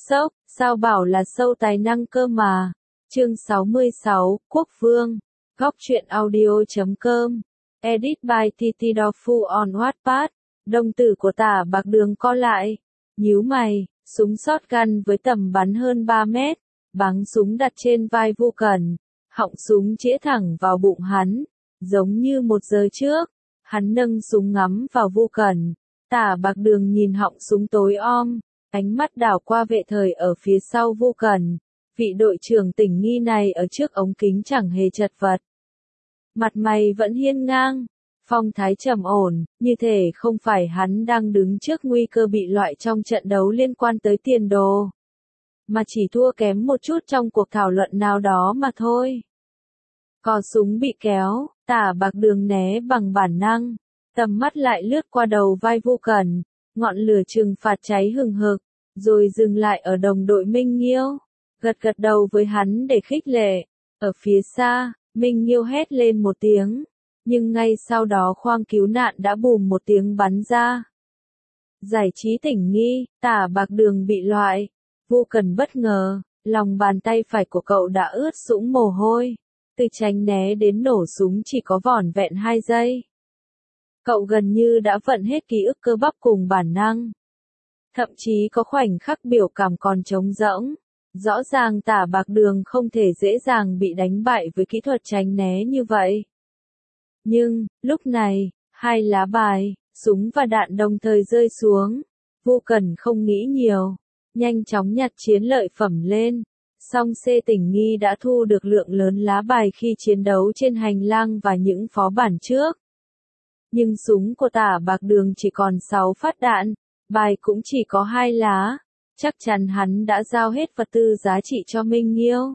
sốc, sao bảo là sâu tài năng cơ mà. Chương 66, Quốc Vương. Góc truyện audio.com. Edit by TT Dofu on Wattpad. Đồng tử của Tả Bạc Đường co lại. Nhíu mày, súng shotgun với tầm bắn hơn 3 mét. Bắn súng đặt trên vai Vu Cẩn. Họng súng chĩa thẳng vào bụng hắn. Giống như 1 giờ trước. Hắn nâng súng ngắm vào Vu Cẩn. Tả Bạc Đường nhìn họng súng tối om. Ánh mắt đảo qua vệ thời ở phía sau Vu Cẩn. Vị đội trưởng tỉnh nghi này ở trước ống kính chẳng hề chật vật. Mặt mày vẫn hiên ngang, phong thái trầm ổn, như thể không phải hắn đang đứng trước nguy cơ bị loại trong trận đấu liên quan tới tiền đồ. Mà chỉ thua kém một chút trong cuộc thảo luận nào đó mà thôi. Cò súng bị kéo, Tả Bạc Đường né bằng bản năng. Tầm mắt lại lướt qua đầu vai Vu Cẩn, ngọn lửa trừng phạt cháy hừng hực, rồi dừng lại ở đồng đội Minh Nghiêu. Gật gật đầu với hắn để khích lệ. Ở phía xa, Minh Nghiêu hét lên một tiếng, nhưng ngay sau đó khoang cứu nạn đã bùm một tiếng bắn ra. Giải trí tỉnh nghi, Tả Bạc Đường bị loại. Vu Cẩn bất ngờ, lòng bàn tay phải của cậu đã ướt sũng mồ hôi. Từ tránh né đến nổ súng chỉ có vỏn vẹn 2 giây. Cậu gần như đã vận hết ký ức cơ bắp cùng bản năng. Thậm chí có khoảnh khắc biểu cảm còn trống rỗng. Rõ ràng Tả Bạc Đường không thể dễ dàng bị đánh bại với kỹ thuật tránh né như vậy. Nhưng, lúc này, 2 lá bài, súng và đạn đồng thời rơi xuống. Vu Cẩn không nghĩ nhiều, nhanh chóng nhặt chiến lợi phẩm lên. Song C tỉnh nghi đã thu được lượng lớn lá bài khi chiến đấu trên hành lang và những phó bản trước. Nhưng súng của Tả Bạc Đường chỉ còn 6 phát đạn, bài cũng chỉ có 2 lá. Chắc chắn hắn đã giao hết vật tư giá trị cho Minh Nghiêu.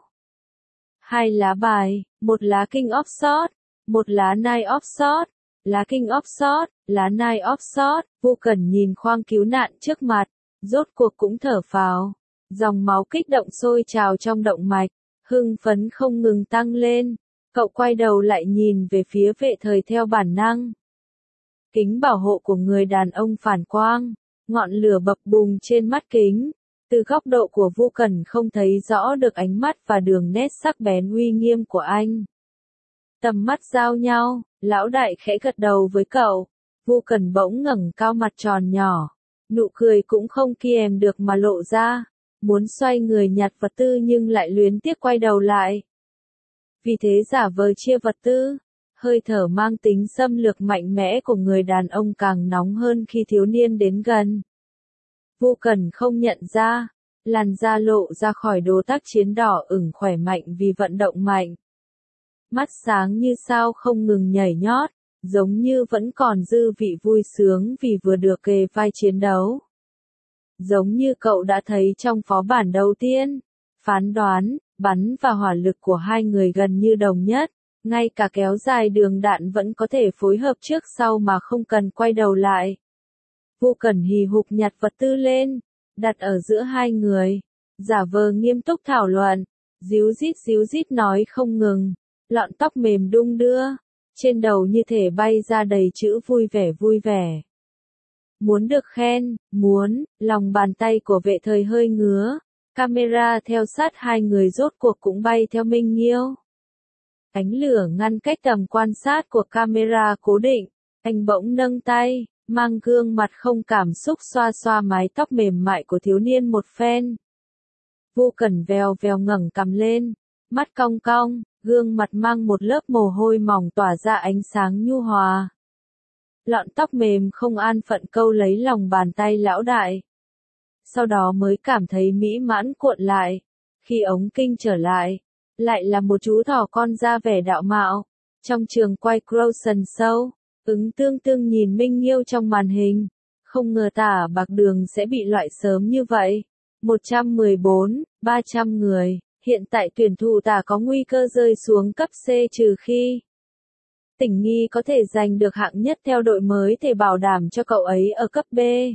2 lá bài, 1 lá King of Swords, 1 lá Knight of Swords, lá King of Swords, lá Knight of Swords. Vu Cẩn nhìn khoang cứu nạn trước mặt, rốt cuộc cũng thở phào. Dòng máu kích động sôi trào trong động mạch, hưng phấn không ngừng tăng lên. Cậu quay đầu lại nhìn về phía vệ thời theo bản năng. Kính bảo hộ của người đàn ông phản quang. Ngọn lửa bập bùng trên mắt kính, từ góc độ của Vu Cẩn không thấy rõ được ánh mắt và đường nét sắc bén uy nghiêm của anh. Tầm mắt giao nhau, lão đại khẽ gật đầu với cậu. Vu Cẩn bỗng ngẩng cao mặt tròn nhỏ, nụ cười cũng không kiềm được mà lộ ra, muốn xoay người nhặt vật tư nhưng lại luyến tiếc quay đầu lại. Vì thế giả vờ chia vật tư. Hơi thở mang tính xâm lược mạnh mẽ của người đàn ông càng nóng hơn khi thiếu niên đến gần. Vu Cẩn không nhận ra, làn da lộ ra khỏi đồ tác chiến đỏ ửng khỏe mạnh vì vận động mạnh. Mắt sáng như sao không ngừng nhảy nhót, giống như vẫn còn dư vị vui sướng vì vừa được kề vai chiến đấu. Giống như cậu đã thấy trong phó bản đầu tiên, phán đoán, bắn và hỏa lực của hai người gần như đồng nhất. Ngay cả kéo dài đường đạn vẫn có thể phối hợp trước sau mà không cần quay đầu lại. Vu Cẩn hì hục nhặt vật tư lên, đặt ở giữa hai người, giả vờ nghiêm túc thảo luận, díu dít nói không ngừng, lọn tóc mềm đung đưa, trên đầu như thể bay ra đầy chữ vui vẻ. Muốn được khen, muốn, lòng bàn tay của vệ thời hơi ngứa, camera theo sát hai người rốt cuộc cũng bay theo Minh Nghiêu. Ánh lửa ngăn cách tầm quan sát của camera cố định, anh bỗng nâng tay, mang gương mặt không cảm xúc xoa xoa mái tóc mềm mại của thiếu niên một phen. Vu Cẩn vèo ngẩng cằm lên, mắt cong cong, gương mặt mang một lớp mồ hôi mỏng tỏa ra ánh sáng nhu hòa. Lọn tóc mềm không an phận câu lấy lòng bàn tay lão đại. Sau đó mới cảm thấy mỹ mãn cuộn lại, khi ống kinh trở lại. Lại là một chú thỏ con ra vẻ đạo mạo. Trong trường quay Crowson Show, ứng tương nhìn Minh Nghiêu trong màn hình. Không ngờ Tả Bạc Đường sẽ bị loại sớm như vậy. 114, 300 người. Hiện tại tuyển thủ Tả có nguy cơ rơi xuống cấp C trừ khi tỉnh nghi có thể giành được hạng nhất theo đội mới thể bảo đảm cho cậu ấy ở cấp B.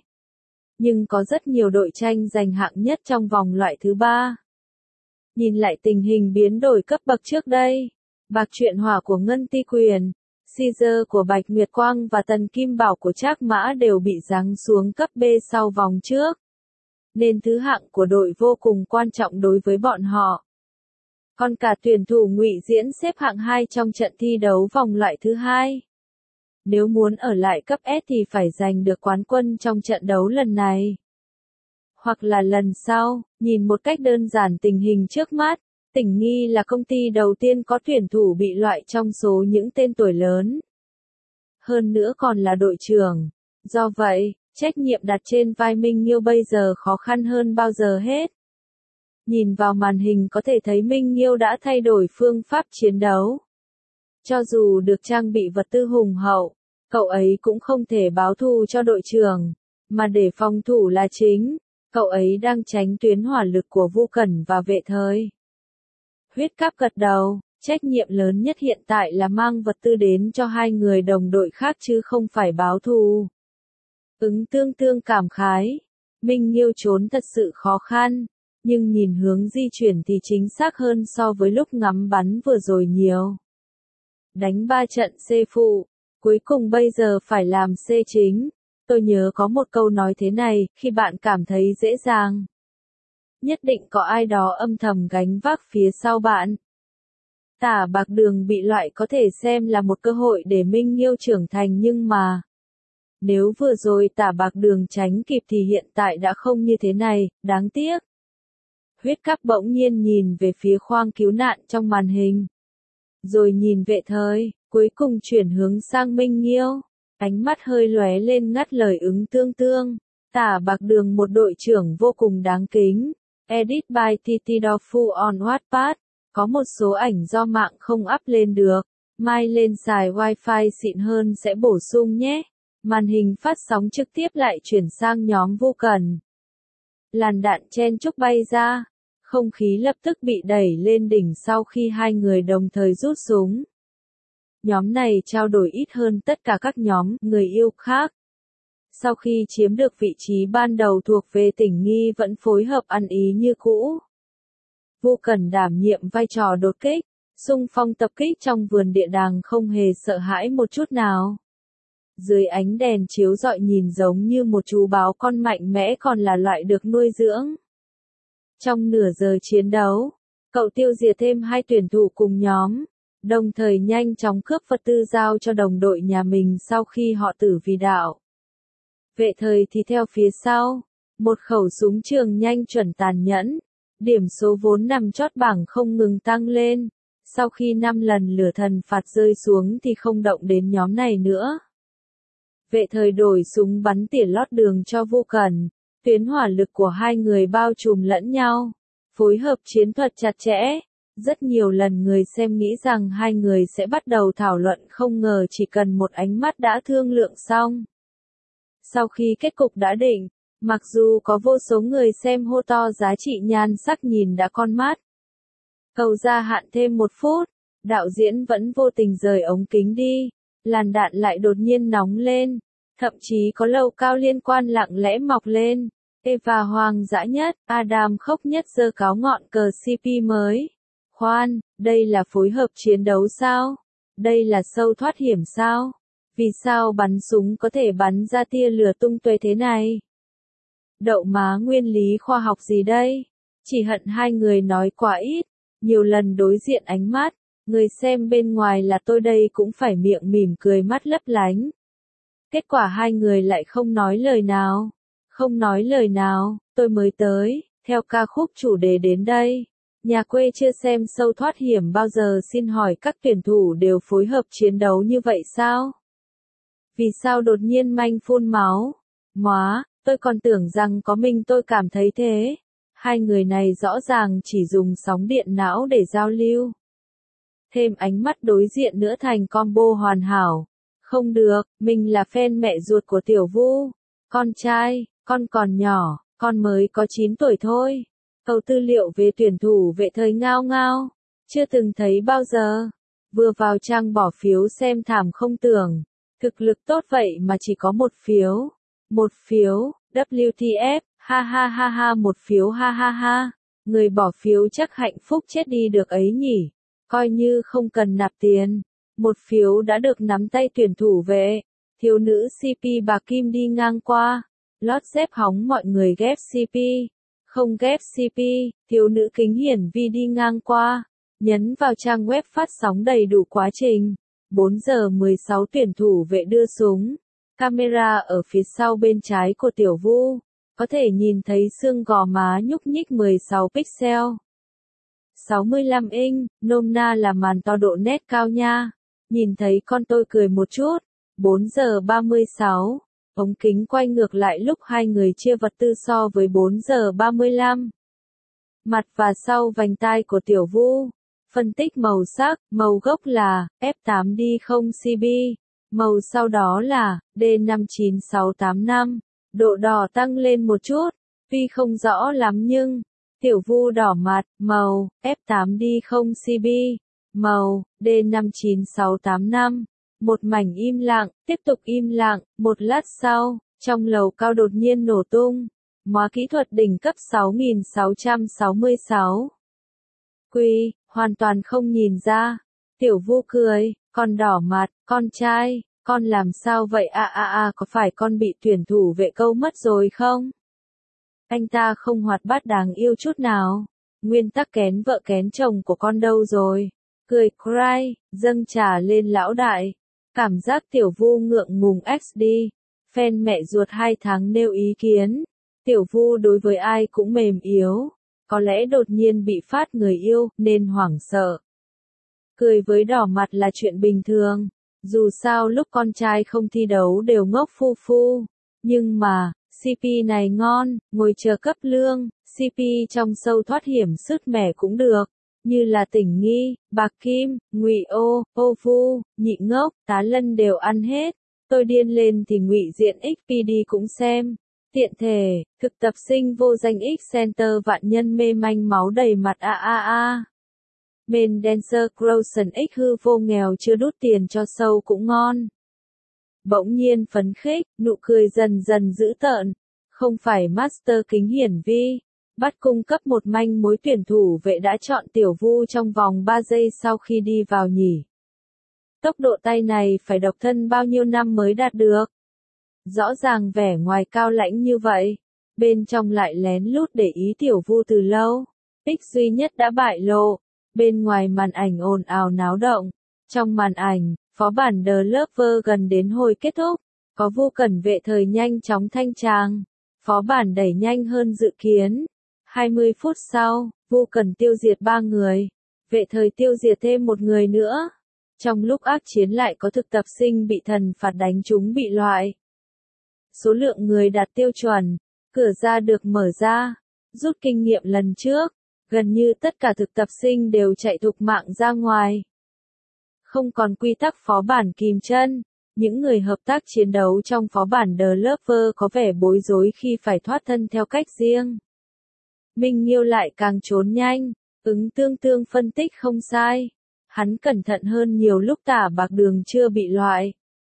Nhưng có rất nhiều đội tranh giành hạng nhất trong vòng loại thứ 3. Nhìn lại tình hình biến đổi cấp bậc trước đây, Bạc Truyện Hỏa của Ngân Ti Quyền, Caesar của Bạch Nguyệt Quang và Tần Kim Bảo của Trác Mã đều bị giáng xuống cấp B sau vòng trước. nên thứ hạng của đội vô cùng quan trọng đối với bọn họ. Còn cả tuyển thủ Ngụy Diễn xếp hạng 2 trong trận thi đấu vòng loại thứ 2. Nếu muốn ở lại cấp S thì phải giành được quán quân trong trận đấu lần này. Hoặc là lần sau, nhìn một cách đơn giản tình hình trước mắt, Tỉnh Nghi là công ty đầu tiên có tuyển thủ bị loại trong số những tên tuổi lớn. Hơn nữa còn là đội trưởng. Do vậy, trách nhiệm đặt trên vai Minh Nghiêu bây giờ khó khăn hơn bao giờ hết. Nhìn vào màn hình có thể thấy Minh Nghiêu đã thay đổi phương pháp chiến đấu. Cho dù được trang bị vật tư hùng hậu, cậu ấy cũng không thể báo thù cho đội trưởng, mà để phòng thủ là chính. Cậu ấy đang tránh tuyến hỏa lực của Vu Cẩn và Vệ Thời. Huyết Cáp gật đầu, trách nhiệm lớn nhất hiện tại là mang vật tư đến cho hai người đồng đội khác chứ không phải báo thù. Ứng Tương Tương cảm khái, Minh Nghiêu trốn thật sự khó khăn, nhưng nhìn hướng di chuyển thì chính xác hơn so với lúc ngắm bắn vừa rồi nhiều. Đánh 3 trận C phụ, cuối cùng bây giờ phải làm C chính. Tôi nhớ có một câu nói thế này, khi bạn cảm thấy dễ dàng, nhất định có ai đó âm thầm gánh vác phía sau bạn. Tả Bạc Đường bị loại có thể xem là một cơ hội để Minh Nghiêu trưởng thành nhưng mà, nếu vừa rồi Tả Bạc Đường tránh kịp thì hiện tại đã không như thế này, đáng tiếc. Huyết Cáp bỗng nhiên nhìn về phía khoang cứu nạn trong màn hình. Rồi nhìn Vệ Thời, cuối cùng chuyển hướng sang Minh Nghiêu. Ánh mắt hơi lóe lên ngắt lời Ứng Tương Tương. Tả Bạc Đường một đội trưởng vô cùng đáng kính. Edit by Titi Dofu on Wattpad. Có một số ảnh do mạng không up lên được. Mai lên xài wifi xịn hơn sẽ bổ sung nhé. Màn hình phát sóng trực tiếp lại chuyển sang nhóm Vu Cẩn. Làn đạn chen chúc bay ra. Không khí lập tức bị đẩy lên đỉnh sau khi hai người đồng thời rút súng. Nhóm này trao đổi ít hơn tất cả các nhóm người yêu khác. Sau khi chiếm được vị trí ban đầu thuộc về Tỉnh Nghi vẫn phối hợp ăn ý như cũ. Vu Cẩn đảm nhiệm vai trò đột kích, xung phong tập kích trong vườn địa đàng không hề sợ hãi một chút nào. Dưới ánh đèn chiếu rọi nhìn giống như một chú báo con mạnh mẽ còn là loại được nuôi dưỡng. Trong nửa giờ chiến đấu, cậu tiêu diệt thêm 2 tuyển thủ cùng nhóm. Đồng thời nhanh chóng cướp vật tư giao cho đồng đội nhà mình sau khi họ tử vì đạo. Vệ Thời thì theo phía sau, một khẩu súng trường nhanh chuẩn tàn nhẫn, điểm số vốn nằm chót bảng không ngừng tăng lên, sau khi 5 lần lửa thần phạt rơi xuống thì không động đến nhóm này nữa. Vệ Thời đổi súng bắn tỉa lót đường cho Vu Cẩn, tuyến hỏa lực của hai người bao trùm lẫn nhau, phối hợp chiến thuật chặt chẽ. Rất nhiều lần người xem nghĩ rằng hai người sẽ bắt đầu thảo luận không ngờ chỉ cần một ánh mắt đã thương lượng xong. Sau khi kết cục đã định, mặc dù có vô số người xem hô to giá trị nhan sắc nhìn đã con mắt. Cầu gia hạn thêm 1 phút, đạo diễn vẫn vô tình rời ống kính đi, làn đạn lại đột nhiên nóng lên, thậm chí có lầu cao liên quan lặng lẽ mọc lên. Eva hoang dã nhất, Adam khóc nhất giơ cáo ngọn cờ CP mới. Khoan, đây là phối hợp chiến đấu sao? Đây là sâu thoát hiểm sao? Vì sao bắn súng có thể bắn ra tia lửa tung tóe thế này? Đậu má nguyên lý khoa học gì đây? Chỉ hận hai người nói quá ít, nhiều lần đối diện ánh mắt, người xem bên ngoài là tôi đây cũng phải miệng mỉm cười mắt lấp lánh. Kết quả hai người lại không nói lời nào. Không nói lời nào, tôi mới tới, theo ca khúc chủ đề đến đây. Nhà quê chưa xem sâu thoát hiểm bao giờ xin hỏi các tuyển thủ đều phối hợp chiến đấu như vậy sao? Vì sao đột nhiên manh phun máu? Móa, tôi còn tưởng rằng có mình tôi cảm thấy thế. Hai người này rõ ràng chỉ dùng sóng điện não để giao lưu. Thêm ánh mắt đối diện nữa thành combo hoàn hảo. Không được, mình là fan mẹ ruột của Tiểu Vu. Con trai, con còn nhỏ, con mới có 9 tuổi thôi. Cầu tư liệu về tuyển thủ Vệ Thời ngao ngao. Chưa từng thấy bao giờ. Vừa vào trang bỏ phiếu xem thảm không tưởng. Thực lực tốt vậy mà chỉ có 1 phiếu. 1 phiếu, WTF, ha ha ha ha 1 phiếu ha ha ha. Người bỏ phiếu chắc hạnh phúc chết đi được ấy nhỉ. Coi như không cần nạp tiền. 1 phiếu đã được nắm tay tuyển thủ Vệ. Thiếu nữ CP bà Kim đi ngang qua. Lót dép hóng mọi người ghép CP. Không ghép CP, thiếu nữ kính hiển vi đi ngang qua. Nhấn vào trang web phát sóng đầy đủ quá trình. 4 giờ 16 tuyển thủ vệ đưa súng. Camera ở phía sau bên trái của Tiểu Vu. Có thể nhìn thấy xương gò má nhúc nhích 16 pixel. 65 inch, nôm na là màn to độ nét cao nha. Nhìn thấy con tôi cười một chút. 4 giờ 36. Ống kính quay ngược lại lúc hai người chia vật tư so với 4 giờ 35. Mặt và sau vành tai của Tiểu Vu. Phân tích màu sắc, màu gốc là F8D0CB, màu sau đó là D59685. Độ đỏ tăng lên một chút, tuy không rõ lắm nhưng Tiểu Vu đỏ mặt, màu F8D0CB, màu D59685. Một mảnh im lặng, tiếp tục im lặng, một lát sau, trong lầu cao đột nhiên nổ tung. Móa kỹ thuật đỉnh cấp 6666. Quy, hoàn toàn không nhìn ra. Tiểu Vu cười, con đỏ mặt, con trai, con làm sao vậy có phải con bị tuyển thủ vệ câu mất rồi không? Anh ta không hoạt bát đáng yêu chút nào. Nguyên tắc kén vợ kén chồng của con đâu rồi? Cười cry, dâng trà lên lão đại. Cảm giác Tiểu Vu ngượng ngùng XD. Fan mẹ ruột 2 tháng nêu ý kiến. Tiểu Vu đối với ai cũng mềm yếu. Có lẽ đột nhiên bị phát người yêu, nên hoảng sợ. Cười với đỏ mặt là chuyện bình thường. Dù sao lúc con trai không thi đấu đều ngốc phu phu. Nhưng mà, CP này ngon, ngồi chờ cấp lương, CP trong sâu thoát hiểm sứt mẻ cũng được. Như là Tỉnh Nghi, Bạc Kim, Ngụy Ô, Ô Vu, Nhị Ngốc, Tá Lân đều ăn hết. Tôi điên lên thì Ngụy Diện XPD cũng xem. Tiện thể, thực tập sinh vô danh X Center vạn nhân mê manh máu đầy mặt Main dancer Crowson X hư vô nghèo chưa đút tiền cho show cũng ngon. Bỗng nhiên phấn khích, nụ cười dần dần dữ tợn. Không phải Master kính hiển vi. Bắt cung cấp một manh mối tuyển thủ vệ đã chọn Tiểu Vu trong vòng 3 giây sau khi đi vào nhỉ. Tốc độ tay này phải độc thân bao nhiêu năm mới đạt được. Rõ ràng vẻ ngoài cao lãnh như vậy, bên trong lại lén lút để ý Tiểu Vu từ lâu. Pic duy nhất đã bại lộ, bên ngoài màn ảnh ồn ào náo động. Trong màn ảnh, phó bản The Lover gần đến hồi kết thúc, có Vu Cẩn vệ thời nhanh chóng thanh tràng. Phó bản đẩy nhanh hơn dự kiến. 20 phút sau, Vu Cẩn tiêu diệt 3 người, vệ thời tiêu diệt thêm một người nữa. Trong lúc ác chiến lại có thực tập sinh bị thần phạt đánh trúng bị loại. Số lượng người đạt tiêu chuẩn, cửa ra được mở ra, rút kinh nghiệm lần trước, gần như tất cả thực tập sinh đều chạy thục mạng ra ngoài. Không còn quy tắc phó bản kìm chân, những người hợp tác chiến đấu trong phó bản The Lover có vẻ bối rối khi phải thoát thân theo cách riêng. Minh Nghiêu lại càng trốn nhanh, tương tương phân tích không sai. Hắn cẩn thận hơn nhiều lúc Tả Bạc Đường chưa bị loại.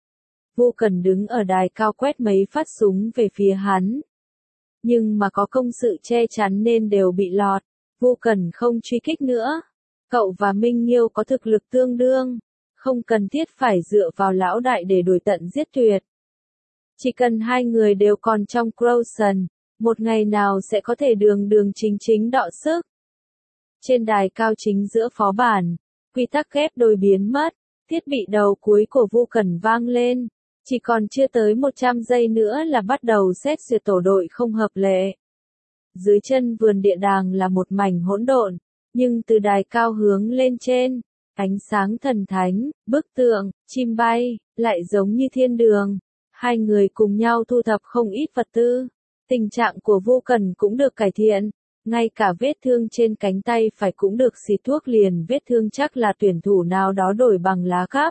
Vu Cẩn đứng ở đài cao quét mấy phát súng về phía hắn. Nhưng mà có công sự che chắn nên đều bị lọt. Vu Cẩn không truy kích nữa. Cậu và Minh Nghiêu có thực lực tương đương. Không cần thiết phải dựa vào lão đại để đuổi tận giết tuyệt. Chỉ cần hai người đều còn trong Crowson, một ngày nào sẽ có thể đường chính chính đọ sức. Trên đài cao chính giữa phó bản, quy tắc ghép đôi biến mất, thiết bị đầu cuối của Vu Cẩn vang lên. Chỉ còn chưa tới 100 giây nữa là bắt đầu xét duyệt tổ đội không hợp lệ. Dưới chân vườn địa đàng là một mảnh hỗn độn, nhưng từ đài cao hướng lên trên, ánh sáng thần thánh, bức tượng, chim bay, lại giống như thiên đường. Hai người cùng nhau thu thập không ít vật tư. Tình trạng của Vu Cẩn cũng được cải thiện, ngay cả vết thương trên cánh tay phải cũng được xịt thuốc liền vết thương chắc là tuyển thủ nào đó đổi bằng lá cắp.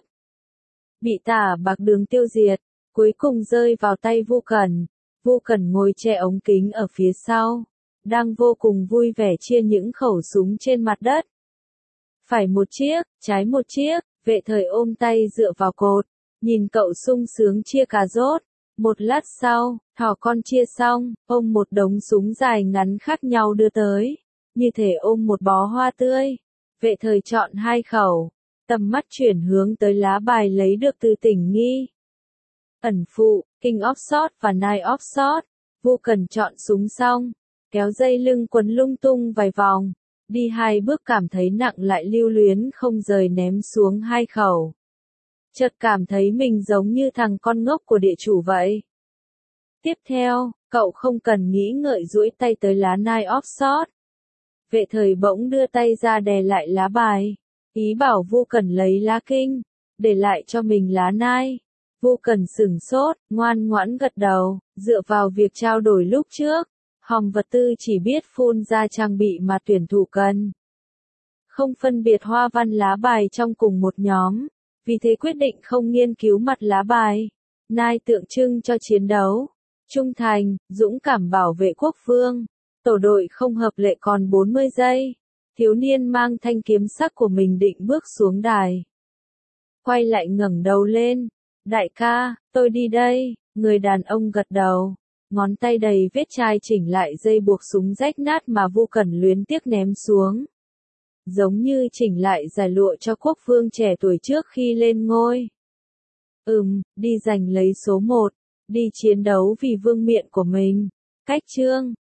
Bị Tả Bạc Đường tiêu diệt, cuối cùng rơi vào tay Vu Cẩn. Vu Cẩn ngồi che ống kính ở phía sau, đang vô cùng vui vẻ chia những khẩu súng trên mặt đất. Phải một chiếc, trái một chiếc, vệ thời ôm tay dựa vào cột, nhìn cậu sung sướng chia cà rốt. Một lát sau, thỏ con chia xong, ôm một đống súng dài ngắn khác nhau đưa tới, như thể ôm một bó hoa tươi. Vệ thời chọn 2 khẩu, tầm mắt chuyển hướng tới lá bài lấy được từ Tỉnh Nghi. Ẩn phụ, King of Shot và Knight of Shot. Vu Cẩn chọn súng xong, kéo dây lưng quấn lung tung vài vòng, đi 2 bước cảm thấy nặng lại lưu luyến không rời ném xuống 2 khẩu. Chợt cảm thấy mình giống như thằng con ngốc của địa chủ vậy. Tiếp theo, cậu không cần nghĩ ngợi duỗi tay tới lá nine offshot. Vệ thời bỗng đưa tay ra đè lại lá bài, ý bảo Vu Cẩn lấy lá kinh, để lại cho mình lá nine. Vu Cẩn sửng sốt, ngoan ngoãn gật đầu, dựa vào việc trao đổi lúc trước, hòm vật tư chỉ biết phun ra trang bị mà tuyển thủ cần. Không phân biệt hoa văn lá bài trong cùng một nhóm, vì thế quyết định không nghiên cứu mặt lá bài. Nine tượng trưng cho chiến đấu, trung thành, dũng cảm bảo vệ quốc vương. Tổ đội không hợp lệ còn 40 giây. Thiếu niên mang thanh kiếm sắc của mình định bước xuống đài. Quay lại ngẩng đầu lên. Đại ca, tôi đi đây. Người đàn ông gật đầu. Ngón tay đầy vết chai chỉnh lại dây buộc súng rách nát mà Vu Cẩn luyến tiếc ném xuống. Giống như chỉnh lại giải lụa cho quốc vương trẻ tuổi trước khi lên ngôi. Đi giành lấy số 1. Đi chiến đấu vì vương miện của mình. Cách chương